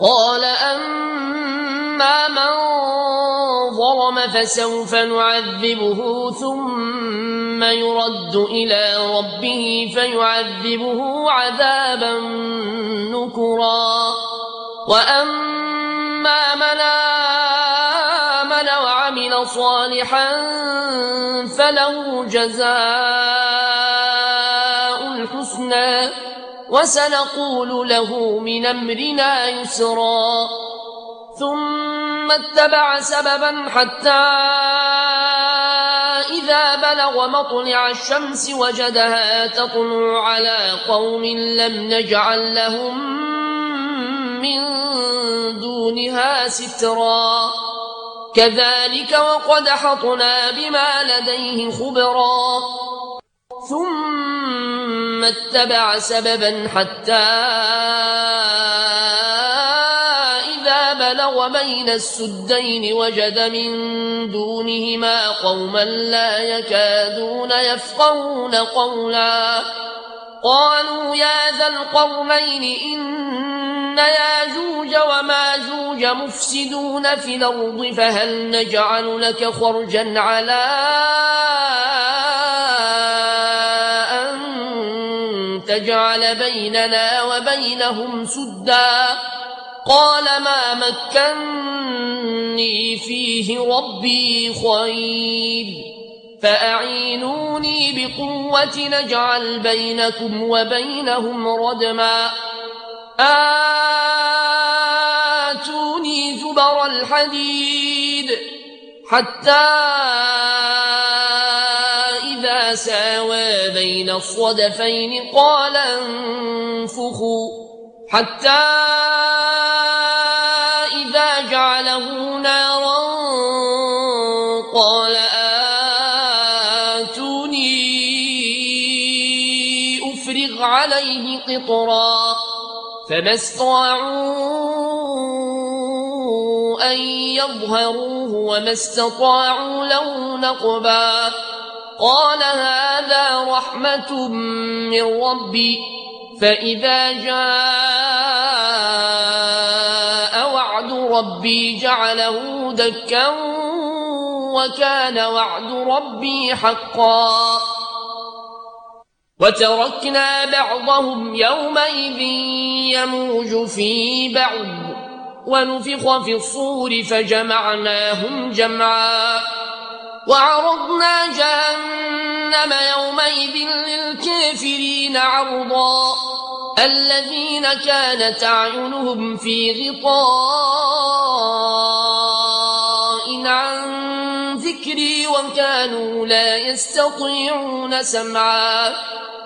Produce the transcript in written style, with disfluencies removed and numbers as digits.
قال أما من ظلم فسوف نعذبه ثم يرد إلى ربه فيعذبه عذابا نكرا وأما من آمن وعمل صالحا فله جزاء الحسنى وسنقول له من أمرنا يسرا ثم اتبع سببا حتى إذا بلغ مطلع الشمس وجدها تطلع على قوم لم نجعل لهم من دونها سترا كذلك وقد حطنا بما لديه خبرا ثم اتبع سببا حتى إذا بلغ بين السدين وجد من دونهما قوما لا يكادون يفقهون قولا قالوا يا ذا القرنين إن ياجوج وماجوج مفسدون في الأرض فهل نجعل لك خرجا على تجعل بيننا وبينهم سدا قال ما مكني فيه ربي خير فأعينوني بقوة نجعل بينكم وبينهم ردما آتوني زبر الحديد حتى إذا ساوى بين الصدفين قال انفخوا حتى إذا جعله نارا قال آتوني أفرغ عليه قطرا فما استطاعوا أن يظهروه وما استطاعوا له نقبا قال هذا رحمة من ربي فإذا جاء وعد ربي جعله دكا وكان وعد ربي حقا وتركنا بعضهم يومئذ يموج في بعض ونفخ في الصور فجمعناهم جمعا وعرضنا جهنم يومئذ للكافرين عرضا الذين كانت أعينهم في غطاء عن ذكري وكانوا لا يستطيعون سمعا